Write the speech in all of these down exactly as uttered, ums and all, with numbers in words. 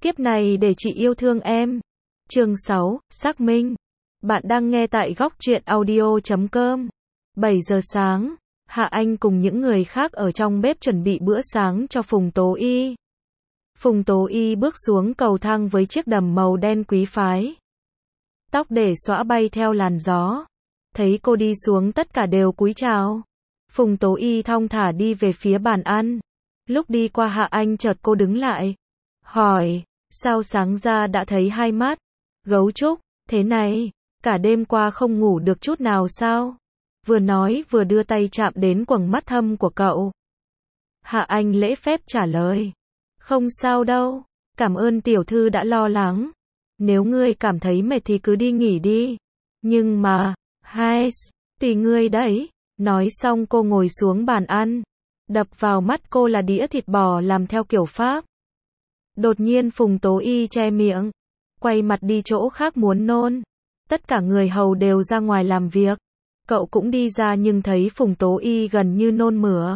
Kiếp này để chị yêu thương em. Chương sáu, xác minh. Bạn đang nghe tại góc truyện audio chấm com. bảy giờ sáng, Hạ Anh cùng những người khác ở trong bếp chuẩn bị bữa sáng cho Phùng Tố Y. Phùng Tố Y bước xuống cầu thang với chiếc đầm màu đen quý phái. Tóc để xõa bay theo làn gió. Thấy cô đi xuống tất cả đều cúi chào. Phùng Tố Y thong thả đi về phía bàn ăn. Lúc đi qua Hạ Anh chợt cô đứng lại. Hỏi, sao sáng ra đã thấy hai mắt? Gấu trúc, thế này, cả đêm qua không ngủ được chút nào sao? Vừa nói vừa đưa tay chạm đến quầng mắt thâm của cậu. Hạ Anh lễ phép trả lời. Không sao đâu, cảm ơn tiểu thư đã lo lắng. Nếu ngươi cảm thấy mệt thì cứ đi nghỉ đi. Nhưng mà, hai, tùy ngươi đấy. Nói xong cô ngồi xuống bàn ăn. Đập vào mắt cô là đĩa thịt bò làm theo kiểu Pháp. Đột nhiên Phùng Tố Y che miệng, quay mặt đi chỗ khác muốn nôn. Tất cả người hầu đều ra ngoài làm việc. Cậu cũng đi ra nhưng thấy Phùng Tố Y gần như nôn mửa.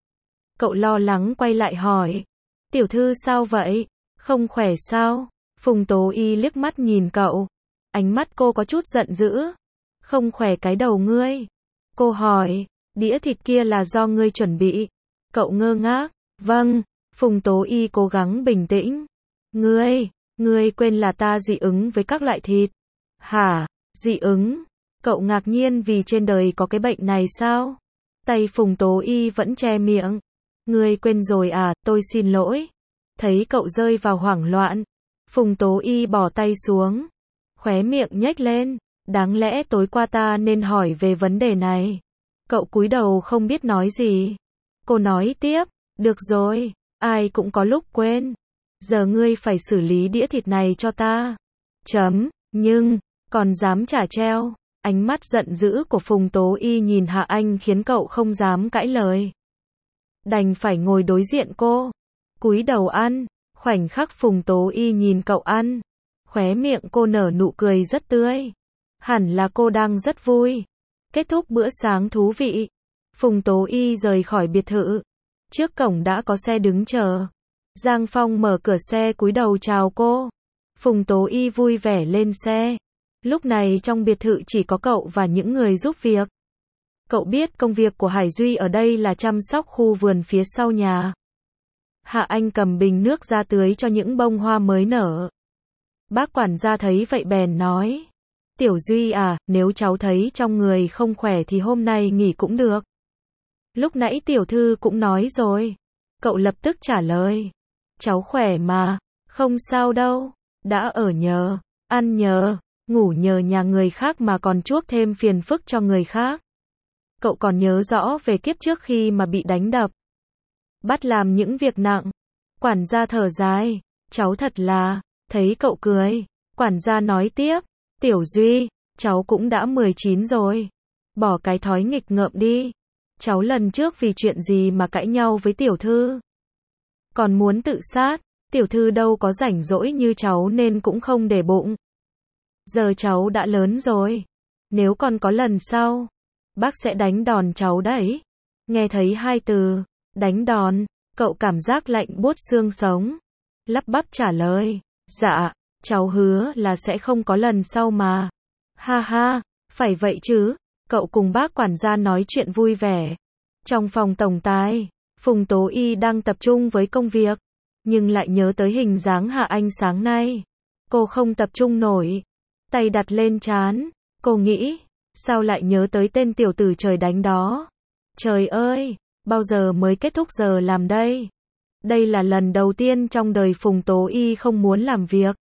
Cậu lo lắng quay lại hỏi. Tiểu thư sao vậy? Không khỏe sao? Phùng Tố Y liếc mắt nhìn cậu. Ánh mắt cô có chút giận dữ. Không khỏe cái đầu ngươi. Cô hỏi, đĩa thịt kia là do ngươi chuẩn bị. Cậu ngơ ngác. Vâng. Phùng Tố Y cố gắng bình tĩnh. Ngươi, ngươi quên là ta dị ứng với các loại thịt. Hả? Dị ứng? Cậu ngạc nhiên vì trên đời có cái bệnh này sao? Tay Phùng Tố Y vẫn che miệng. Ngươi quên rồi à, tôi xin lỗi. Thấy cậu rơi vào hoảng loạn. Phùng Tố Y bỏ tay xuống. Khóe miệng nhếch lên. Đáng lẽ tối qua ta nên hỏi về vấn đề này. Cậu cúi đầu không biết nói gì. Cô nói tiếp. Được rồi. Ai cũng có lúc quên. Giờ ngươi phải xử lý đĩa thịt này cho ta. Chấm. Nhưng, còn dám trả treo. Ánh mắt giận dữ của Phùng Tố Y nhìn Hạ Anh khiến cậu không dám cãi lời. Đành phải ngồi đối diện cô. Cúi đầu ăn. Khoảnh khắc Phùng Tố Y nhìn cậu ăn. Khóe miệng cô nở nụ cười rất tươi. Hẳn là cô đang rất vui. Kết thúc bữa sáng thú vị. Phùng Tố Y rời khỏi biệt thự. Trước cổng đã có xe đứng chờ. Giang Phong mở cửa xe cúi đầu chào cô. Phùng Tố Y vui vẻ lên xe. Lúc này trong biệt thự chỉ có cậu và những người giúp việc. Cậu biết công việc của Hải Duy ở đây là chăm sóc khu vườn phía sau nhà. Hạ Anh cầm bình nước ra tưới cho những bông hoa mới nở. Bác quản gia thấy vậy bèn nói. Tiểu Duy à, nếu cháu thấy trong người không khỏe thì hôm nay nghỉ cũng được. Lúc nãy tiểu thư cũng nói rồi. Cậu lập tức trả lời. Cháu khỏe mà, không sao đâu. Đã ở nhờ, ăn nhờ, ngủ nhờ nhà người khác mà còn chuốc thêm phiền phức cho người khác. Cậu còn nhớ rõ về kiếp trước khi mà bị đánh đập. Bắt làm những việc nặng. Quản gia thở dài. Cháu thật là, thấy cậu cười. Quản gia nói tiếp. Tiểu Duy, cháu cũng đã mười chín rồi. Bỏ cái thói nghịch ngợm đi. Cháu lần trước vì chuyện gì mà cãi nhau với tiểu thư? Còn muốn tự sát, tiểu thư đâu có rảnh rỗi như cháu nên cũng không để bụng. Giờ cháu đã lớn rồi. Nếu còn có lần sau, bác sẽ đánh đòn cháu đấy. Nghe thấy hai từ, đánh đòn, cậu cảm giác lạnh buốt xương sống. Lắp bắp trả lời, dạ, cháu hứa là sẽ không có lần sau mà. Ha ha, phải vậy chứ. Cậu cùng bác quản gia nói chuyện vui vẻ. Trong phòng tổng tài, Phùng Tố Y đang tập trung với công việc, nhưng lại nhớ tới hình dáng Hạ Anh sáng nay. Cô không tập trung nổi. Tay đặt lên trán. Cô nghĩ, sao lại nhớ tới tên tiểu tử trời đánh đó? Trời ơi, bao giờ mới kết thúc giờ làm đây? Đây là lần đầu tiên trong đời Phùng Tố Y không muốn làm việc.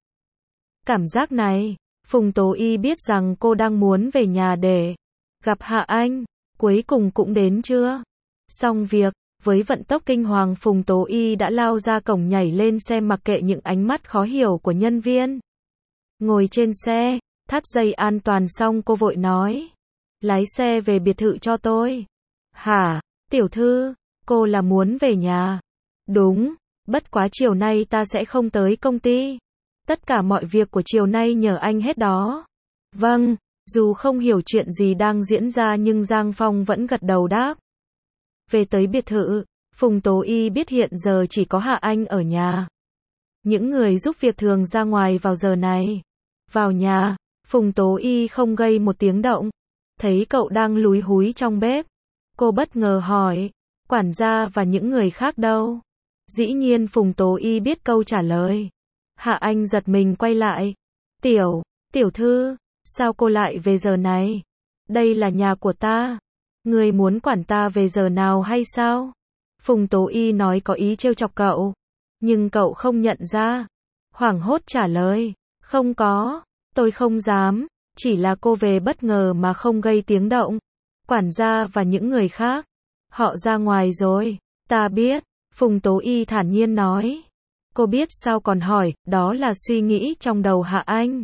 Cảm giác này, Phùng Tố Y biết rằng cô đang muốn về nhà để gặp Hạ Anh. Cuối cùng cũng đến chưa? Xong việc, với vận tốc kinh hoàng Phùng Tố Y đã lao ra cổng nhảy lên xe mặc kệ những ánh mắt khó hiểu của nhân viên. Ngồi trên xe, thắt dây an toàn xong cô vội nói. Lái xe về biệt thự cho tôi. Hả? Tiểu thư, cô là muốn về nhà. Đúng, bất quá chiều nay ta sẽ không tới công ty. Tất cả mọi việc của chiều nay nhờ anh hết đó. Vâng. Dù không hiểu chuyện gì đang diễn ra nhưng Giang Phong vẫn gật đầu đáp. Về tới biệt thự, Phùng Tố Y biết hiện giờ chỉ có Hạ Anh ở nhà. Những người giúp việc thường ra ngoài vào giờ này. Vào nhà, Phùng Tố Y không gây một tiếng động. Thấy cậu đang lúi húi trong bếp. Cô bất ngờ hỏi, quản gia và những người khác đâu? Dĩ nhiên Phùng Tố Y biết câu trả lời. Hạ Anh giật mình quay lại. Tiểu, tiểu thư, sao cô lại về giờ này? Đây là nhà của ta. Người muốn quản ta về giờ nào hay sao? Phùng Tố Y nói có ý trêu chọc cậu. Nhưng cậu không nhận ra. Hoảng hốt trả lời. Không có, tôi không dám. Chỉ là cô về bất ngờ mà không gây tiếng động. Quản gia và những người khác. Họ ra ngoài rồi. Ta biết. Phùng Tố Y thản nhiên nói. Cô biết sao còn hỏi, đó là suy nghĩ trong đầu Hạ Anh.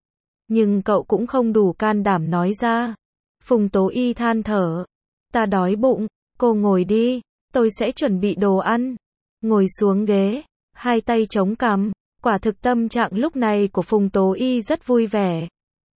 Nhưng cậu cũng không đủ can đảm nói ra. Phùng Tố Y than thở. Ta đói bụng, cô ngồi đi, tôi sẽ chuẩn bị đồ ăn. Ngồi xuống ghế, hai tay chống cằm, quả thực tâm trạng lúc này của Phùng Tố Y rất vui vẻ.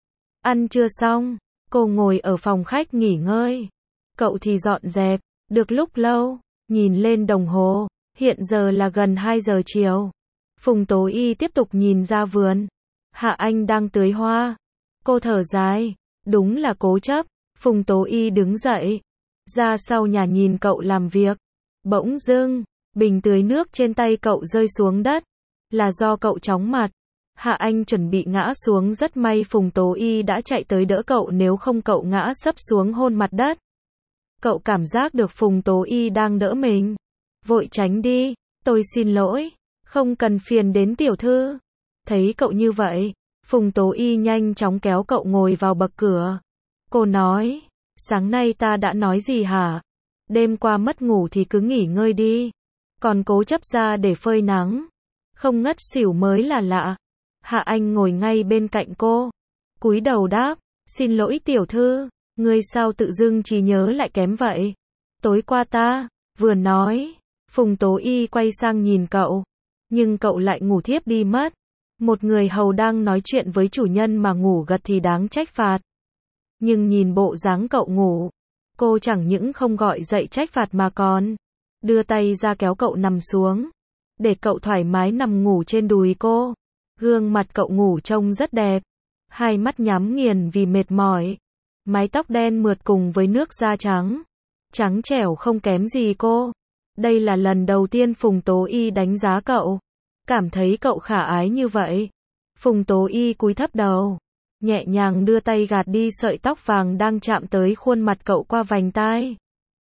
Ăn chưa xong, cô ngồi ở phòng khách nghỉ ngơi. Cậu thì dọn dẹp, được lúc lâu, nhìn lên đồng hồ, hiện giờ là gần hai giờ chiều. Phùng Tố Y tiếp tục nhìn ra vườn. Hạ Anh đang tưới hoa. Cô thở dài, đúng là cố chấp. Phùng Tố Y đứng dậy, ra sau nhà nhìn cậu làm việc. Bỗng dưng, bình tưới nước trên tay cậu rơi xuống đất. Là do cậu chóng mặt. Hạ Anh chuẩn bị ngã xuống, rất may Phùng Tố Y đã chạy tới đỡ cậu, nếu không cậu ngã sấp xuống hôn mặt đất. Cậu cảm giác được Phùng Tố Y đang đỡ mình. Vội tránh đi, tôi xin lỗi, không cần phiền đến tiểu thư. Thấy cậu như vậy, Phùng Tố Y nhanh chóng kéo cậu ngồi vào bậc cửa. Cô nói, sáng nay ta đã nói gì hả? Đêm qua mất ngủ thì cứ nghỉ ngơi đi. Còn cố chấp ra để phơi nắng. Không ngất xỉu mới là lạ. Hạ Anh ngồi ngay bên cạnh cô. Cúi đầu đáp, xin lỗi tiểu thư, ngươi sao tự dưng trí nhớ lại kém vậy? Tối qua ta, vừa nói, Phùng Tố Y quay sang nhìn cậu. Nhưng cậu lại ngủ thiếp đi mất. Một người hầu đang nói chuyện với chủ nhân mà ngủ gật thì đáng trách phạt. Nhưng nhìn bộ dáng cậu ngủ, cô chẳng những không gọi dậy trách phạt mà còn đưa tay ra kéo cậu nằm xuống, để cậu thoải mái nằm ngủ trên đùi cô. Gương mặt cậu ngủ trông rất đẹp, hai mắt nhắm nghiền vì mệt mỏi, mái tóc đen mượt cùng với nước da trắng, trắng trẻo không kém gì cô. Đây là lần đầu tiên Phùng Tố Y đánh giá cậu, cảm thấy cậu khả ái như vậy. Phùng Tố Y cúi thấp đầu, nhẹ nhàng đưa tay gạt đi sợi tóc vàng đang chạm tới khuôn mặt cậu qua vành tai.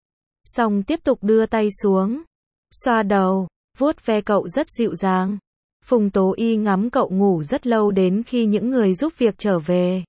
Xong tiếp tục đưa tay xuống, xoa đầu, vuốt ve cậu rất dịu dàng. Phùng Tố Y ngắm cậu ngủ rất lâu đến khi những người giúp việc trở về.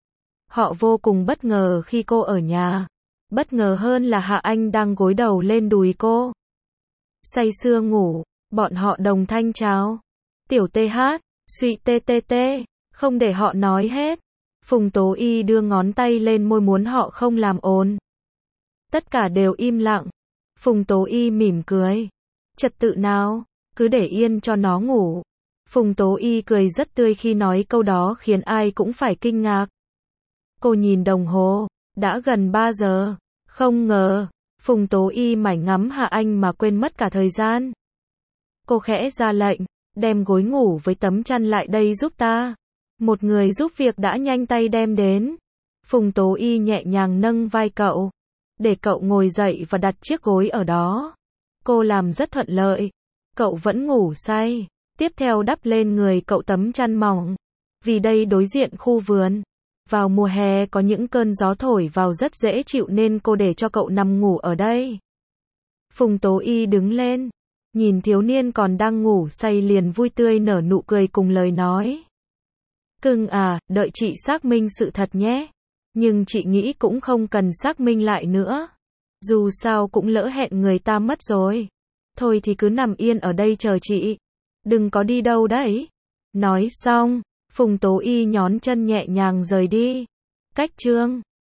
Họ vô cùng bất ngờ khi cô ở nhà. Bất ngờ hơn là Hạ Anh đang gối đầu lên đùi cô. Say sưa ngủ, bọn họ đồng thanh chào. Tiểu tê hát, suy tê tê tê, không để họ nói hết. Phùng Tố Y đưa ngón tay lên môi muốn họ không làm ồn. Tất cả đều im lặng. Phùng Tố Y mỉm cười. Trật tự nào, cứ để yên cho nó ngủ. Phùng Tố Y cười rất tươi khi nói câu đó khiến ai cũng phải kinh ngạc. Cô nhìn đồng hồ, đã gần ba giờ. Không ngờ, Phùng Tố Y mải ngắm Hạ Anh mà quên mất cả thời gian. Cô khẽ ra lệnh, đem gối ngủ với tấm chăn lại đây giúp ta. Một người giúp việc đã nhanh tay đem đến. Phùng Tố Y nhẹ nhàng nâng vai cậu, để cậu ngồi dậy và đặt chiếc gối ở đó. Cô làm rất thuận lợi. Cậu vẫn ngủ say. Tiếp theo đắp lên người cậu tấm chăn mỏng. Vì đây đối diện khu vườn. Vào mùa hè có những cơn gió thổi vào rất dễ chịu nên cô để cho cậu nằm ngủ ở đây. Phùng Tố Y đứng lên, nhìn thiếu niên còn đang ngủ say liền vui tươi nở nụ cười cùng lời nói. Cưng à, đợi chị xác minh sự thật nhé. Nhưng chị nghĩ cũng không cần xác minh lại nữa. Dù sao cũng lỡ hẹn người ta mất rồi. Thôi thì cứ nằm yên ở đây chờ chị. Đừng có đi đâu đấy. Nói xong, Phùng Tố Y nhón chân nhẹ nhàng rời đi. Cách chương